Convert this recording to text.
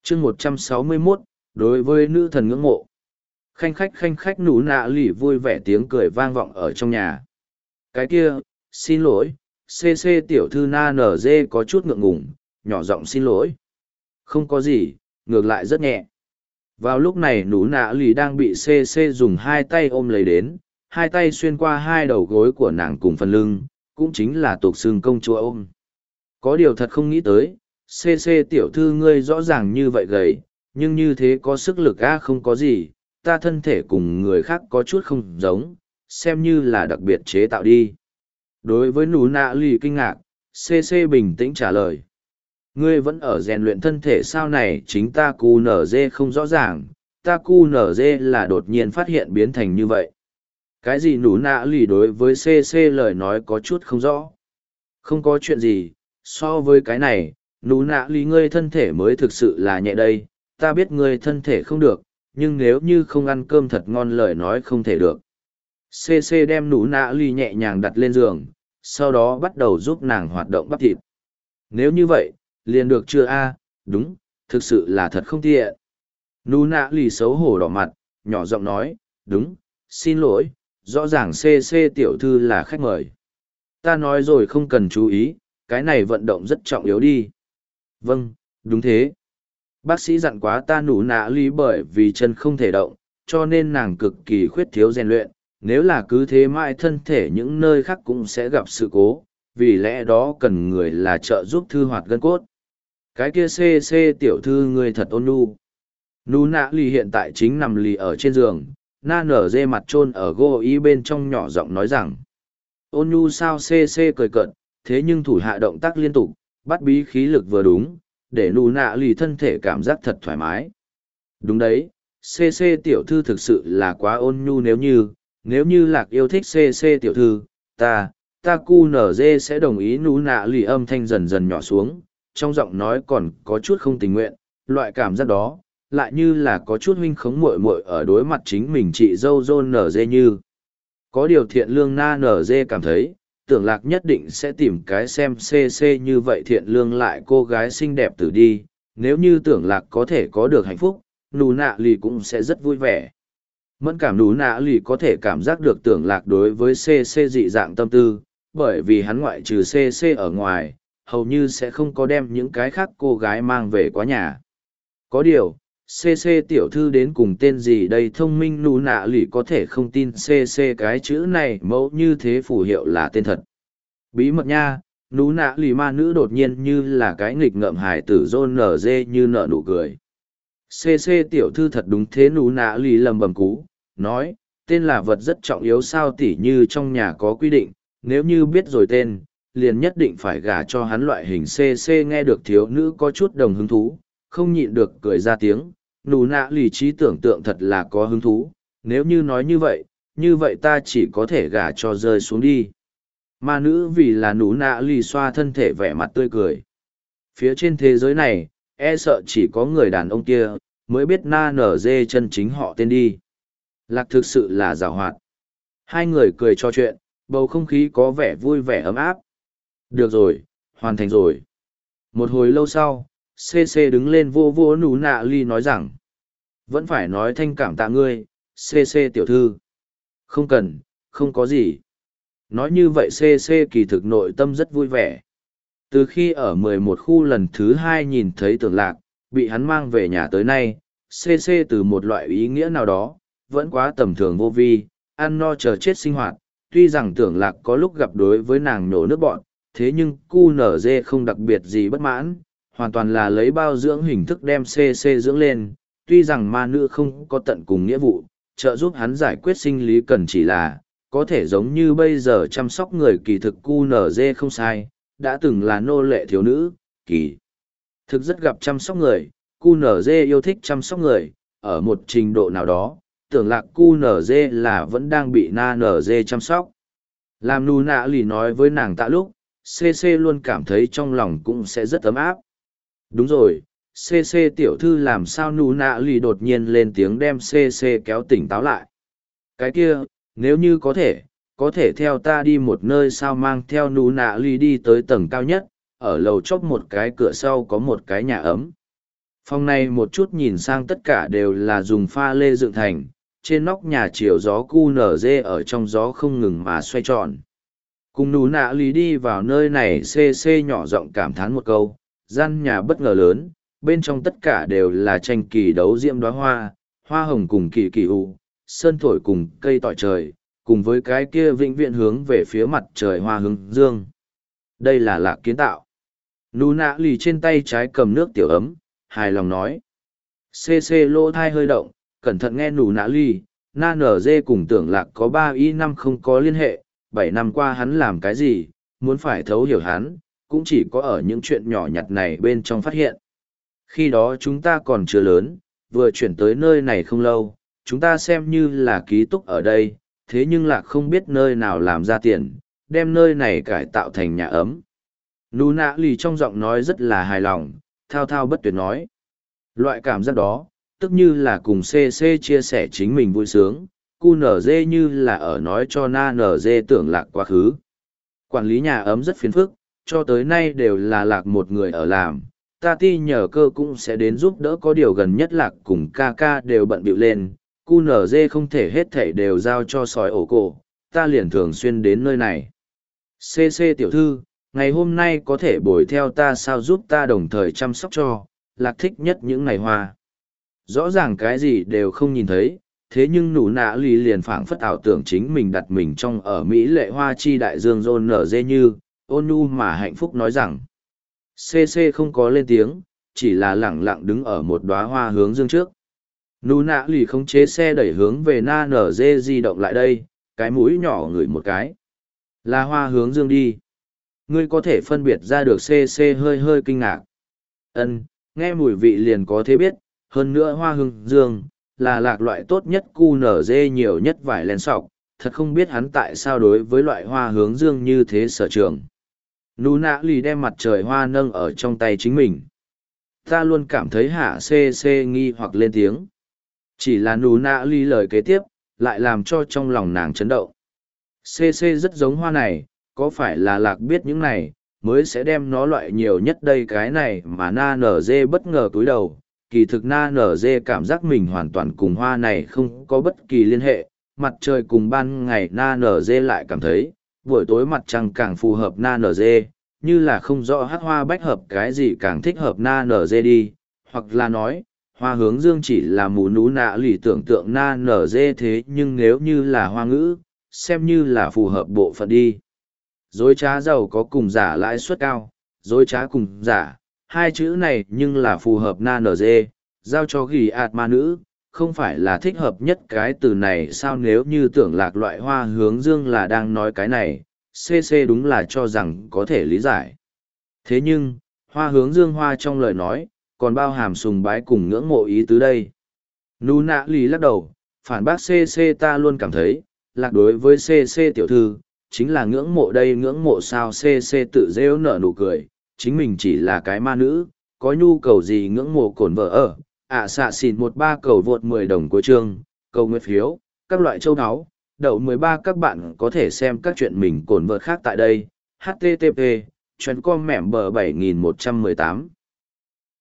chương 161, đối với nữ thần ngưỡng mộ. Khanh khách nụ nạ lì vui vẻ tiếng cười vang vọng ở trong nhà. Cái kia, xin lỗi, CC tiểu thư na nở dê có chút ngượng ngùng, nhỏ giọng xin lỗi. Không có gì, ngược lại rất nhẹ. Vào lúc này nụ nạ lì đang bị CC dùng hai tay ôm lấy đến, hai tay xuyên qua hai đầu gối của nàng cùng phần lưng, cũng chính là tục xương công chúa ôm. Có điều thật không nghĩ tới, CC tiểu thư ngươi rõ ràng như vậy gầy, nhưng như thế có sức lực không có gì, ta thân thể cùng người khác có chút không giống, xem như là đặc biệt chế tạo đi. Đối với nụ nạ lì kinh ngạc, CC bình tĩnh trả lời. Ngươi vẫn ở rèn luyện thân thể sao này, chính ta cu nở dê không rõ ràng, ta cu nở dê là đột nhiên phát hiện biến thành như vậy. Cái gì nụ nạ lì đối với CC lời nói có chút không rõ. Không có chuyện gì, so với cái này, nụ nạ lì ngươi thân thể mới thực sự là nhẹ đây, ta biết ngươi thân thể không được, nhưng nếu như không ăn cơm thật ngon lời nói không thể được. CC đem nụ nạ lì nhẹ nhàng đặt lên giường, sau đó bắt đầu giúp nàng hoạt động bắp thịt. Nếu như vậy, liền được chưa đúng, thực sự là thật không tiện. Nụ nạ lì xấu hổ đỏ mặt, nhỏ giọng nói, đúng, xin lỗi, rõ ràng CC tiểu thư là khách mời. Ta nói rồi không cần chú ý, cái này vận động rất trọng yếu đi. Vâng, đúng thế. Bác sĩ dặn quá ta nụ nạ lì bởi vì chân không thể động, cho nên nàng cực kỳ khuyết thiếu rèn luyện. Nếu là cứ thế mãi thân thể những nơi khác cũng sẽ gặp sự cố, vì lẽ đó cần người là trợ giúp thư hoạt gân cốt. Cái kia CC tiểu thư người thật ôn nhu. Nụ nạ lì hiện tại chính nằm lì ở trên giường, na nở dê mặt chôn ở gô ý bên trong nhỏ giọng nói rằng. Ôn nhu sao CC cười cợt, thế nhưng thủ hạ động tác liên tục, bắt bí khí lực vừa đúng, để nụ nạ lì thân thể cảm giác thật thoải mái. Đúng đấy, CC tiểu thư thực sự là quá ôn nhu, nếu như Lạc yêu thích CC tiểu thư, ta cu nở dê sẽ đồng ý. Nụ nạ lì âm thanh dần dần nhỏ xuống, trong giọng nói còn có chút không tình nguyện, loại cảm giác đó, lại như là có chút huynh khống muội muội ở đối mặt chính mình chị dâu John nở dê như. Có điều thiện lương na nở dê cảm thấy, tưởng Lạc nhất định sẽ tìm cái xem CC như vậy thiện lương lại cô gái xinh đẹp tử đi, nếu như tưởng Lạc có thể có được hạnh phúc, nụ nạ lì cũng sẽ rất vui vẻ. Mẫn cảm nụ nạ lì có thể cảm giác được tưởng Lạc đối với CC dị dạng tâm tư, bởi vì hắn ngoại trừ CC ở ngoài, hầu như sẽ không có đem những cái khác cô gái mang về quá nhà. Có điều, CC tiểu thư đến cùng tên gì đây, thông minh nụ nạ lì có thể không tin CC cái chữ này mẫu như thế phù hiệu là tên thật. Bí mật nha, nụ nạ lì ma nữ đột nhiên như là cái nghịch ngợm hài tử John nở dê như nở nụ cười. CC tiểu thư thật đúng thế, nụ nạ lì lầm bầm cú, nói, tên là vật rất trọng yếu sao, tỉ như trong nhà có quy định, nếu như biết rồi tên, liền nhất định phải gả cho hắn. Loại hình CC nghe được thiếu nữ có chút đồng hứng thú, không nhịn được cười ra tiếng. Nụ nạ lì trí tưởng tượng thật là có hứng thú, nếu như nói như vậy ta chỉ có thể gả cho rơi xuống đi. Ma nữ vì là nụ nạ lì xoa thân thể vẻ mặt tươi cười. Phía trên thế giới này, e sợ chỉ có người đàn ông kia mới biết na nở dê chân chính họ tên đi. Lạc thực sự là giàu hoạt. Hai người cười trò chuyện, bầu không khí có vẻ vui vẻ ấm áp. Được rồi, hoàn thành rồi. Một hồi lâu sau, CC đứng lên vô vô nụ nạ ly nói rằng, vẫn phải nói thanh cảm tạ ngươi, CC tiểu thư. Không cần, không có gì. Nói như vậy CC kỳ thực nội tâm rất vui vẻ. Từ khi ở 11 khu lần thứ 2 nhìn thấy Tưởng Lạc, bị hắn mang về nhà tới nay, CC từ một loại ý nghĩa nào đó, vẫn quá tầm thường vô vi, ăn no chờ chết sinh hoạt. Tuy rằng Tưởng Lạc có lúc gặp đối với nàng nhổ nước bọn, thế nhưng QNZ không đặc biệt gì bất mãn, hoàn toàn là lấy bao dưỡng hình thức đem CC dưỡng lên. Tuy rằng ma nữ không có tận cùng nghĩa vụ, trợ giúp hắn giải quyết sinh lý cần chỉ là, có thể giống như bây giờ chăm sóc người, kỳ thực QNZ không sai, đã từng là nô lệ thiếu nữ, kỳ thực rất gặp chăm sóc người, QNZ yêu thích chăm sóc người, ở một trình độ nào đó, Tưởng Lạc QNZ là vẫn đang bị na NG chăm sóc. Làm nụ nạ lì nói với nàng tạ lúc, CC luôn cảm thấy trong lòng cũng sẽ rất ấm áp. Đúng rồi, CC tiểu thư làm sao, nụ nạ lì đột nhiên lên tiếng đem CC kéo tỉnh táo lại. Cái kia, nếu như có thể theo ta đi một nơi sao, mang theo nụ nạ lì đi tới tầng cao nhất, ở lầu chóp một cái cửa sau có một cái nhà ấm. Phòng này một chút nhìn sang tất cả đều là dùng pha lê dựng thành, trên nóc nhà chiều gió cu nở dê ở trong gió không ngừng mà xoay tròn. Cùng nú nạ lý đi vào nơi này xê xê nhỏ giọng cảm thán một câu, gian nhà bất ngờ lớn, bên trong tất cả đều là tranh kỳ đấu diễm đóa hoa, hoa hồng cùng kỳ kỳ u, sơn thổi cùng cây tỏi trời, cùng với cái kia vĩnh viễn hướng về phía mặt trời hoa hướng dương. Đây là lạc kiến tạo. Nú nạ lì trên tay trái cầm nước tiểu ấm, hài lòng nói. Xê xê lỗ thai hơi động, cẩn thận nghe nú nạ lì, na nở dê cùng tưởng lạc có 3 năm không có liên hệ, 7 năm qua hắn làm cái gì, muốn phải thấu hiểu hắn, cũng chỉ có ở những chuyện nhỏ nhặt này bên trong phát hiện. Khi đó chúng ta còn chưa lớn, vừa chuyển tới nơi này không lâu, chúng ta xem như là ký túc ở đây, thế nhưng lạc không biết nơi nào làm ra tiền, đem nơi này cải tạo thành nhà ấm. Nú nạ lì trong giọng nói rất là hài lòng, thao thao bất tuyệt nói. Loại cảm giác đó, tức như là cùng CC chia sẻ chính mình vui sướng, cu nở dê như là ở nói cho na nở dê tưởng lạc quá khứ. Quản lý nhà ấm rất phiền phức, cho tới nay đều là lạc một người ở làm. Ta ti nhờ cơ cũng sẽ đến giúp đỡ, có điều gần nhất lạc cùng ca ca đều bận bịu lên, cu nở dê không thể hết thảy đều giao cho sói ổ cổ, ta liền thường xuyên đến nơi này. CC tiểu thư, ngày hôm nay có thể bồi theo ta sao giúp ta đồng thời chăm sóc cho, lạc thích nhất những ngày hoa. Rõ ràng cái gì đều không nhìn thấy, thế nhưng nụ nạ lì liền phảng phất ảo tưởng chính mình đặt mình trong ở Mỹ lệ hoa chi đại dương rôn nở dê như, ôn nhu mà hạnh phúc nói rằng. CC không có lên tiếng, chỉ là lẳng lặng đứng ở một đóa hoa hướng dương trước. Nụ nạ lì không chế xe đẩy hướng về na nở dê di động lại đây, cái mũi nhỏ ngửi một cái. Là hoa hướng dương đi. Ngươi có thể phân biệt ra được CC hơi hơi kinh ngạc. Ân, nghe mùi vị liền có thể biết, hơn nữa hoa hướng dương, là lạc loại tốt nhất cu nở dê nhiều nhất vải len sọc, thật không biết hắn tại sao đối với loại hoa hướng dương như thế sở trường. Nú nạ lì đem mặt trời hoa nâng ở trong tay chính mình. Ta luôn cảm thấy hạ CC nghi hoặc lên tiếng. Chỉ là nú nạ lì lời kế tiếp, lại làm cho trong lòng nàng chấn động. CC rất giống hoa này, có phải là lạc biết những này, mới sẽ đem nó loại nhiều nhất đây cái này mà na nở dê bất ngờ túi đầu. Kỳ thực na nở dê cảm giác mình hoàn toàn cùng hoa này không có bất kỳ liên hệ, mặt trời cùng ban ngày na nở dê lại cảm thấy, buổi tối mặt trăng càng phù hợp na nở dê, như là không rõ hát hoa bách hợp cái gì càng thích hợp na nở dê đi, hoặc là nói, hoa hướng dương chỉ là mù nú nạ lì tưởng tượng na nở dê thế nhưng nếu như là hoa ngữ, xem như là phù hợp bộ phận đi. Dối trá giàu có cùng giả lãi suất cao, dối trá cùng giả, hai chữ này nhưng là phù hợp na nở dê, giao cho ghi ạt ma nữ, không phải là thích hợp nhất cái từ này sao nếu như tưởng lạc loại hoa hướng dương là đang nói cái này, CC đúng là cho rằng có thể lý giải. Thế nhưng, hoa hướng dương hoa trong lời nói, còn bao hàm sùng bái cùng ngưỡng mộ ý tứ đây. Nú nạ lì lắc đầu, phản bác CC ta luôn cảm thấy, lạc đối với CC tiểu thư, chính là ngưỡng mộ đây ngưỡng mộ sao CC tự rêu nở nụ cười, chính mình chỉ là cái ma nữ, có nhu cầu gì ngưỡng mộ cổn vợ ở, xạ xỉn 13 cầu vượt 10 đồng cuối chương, cầu nguyện phiếu, các loại châu áo, đậu 13 các bạn có thể xem các chuyện mình cổn vợ khác tại đây, http, chuyến com mẻm bờ 7118.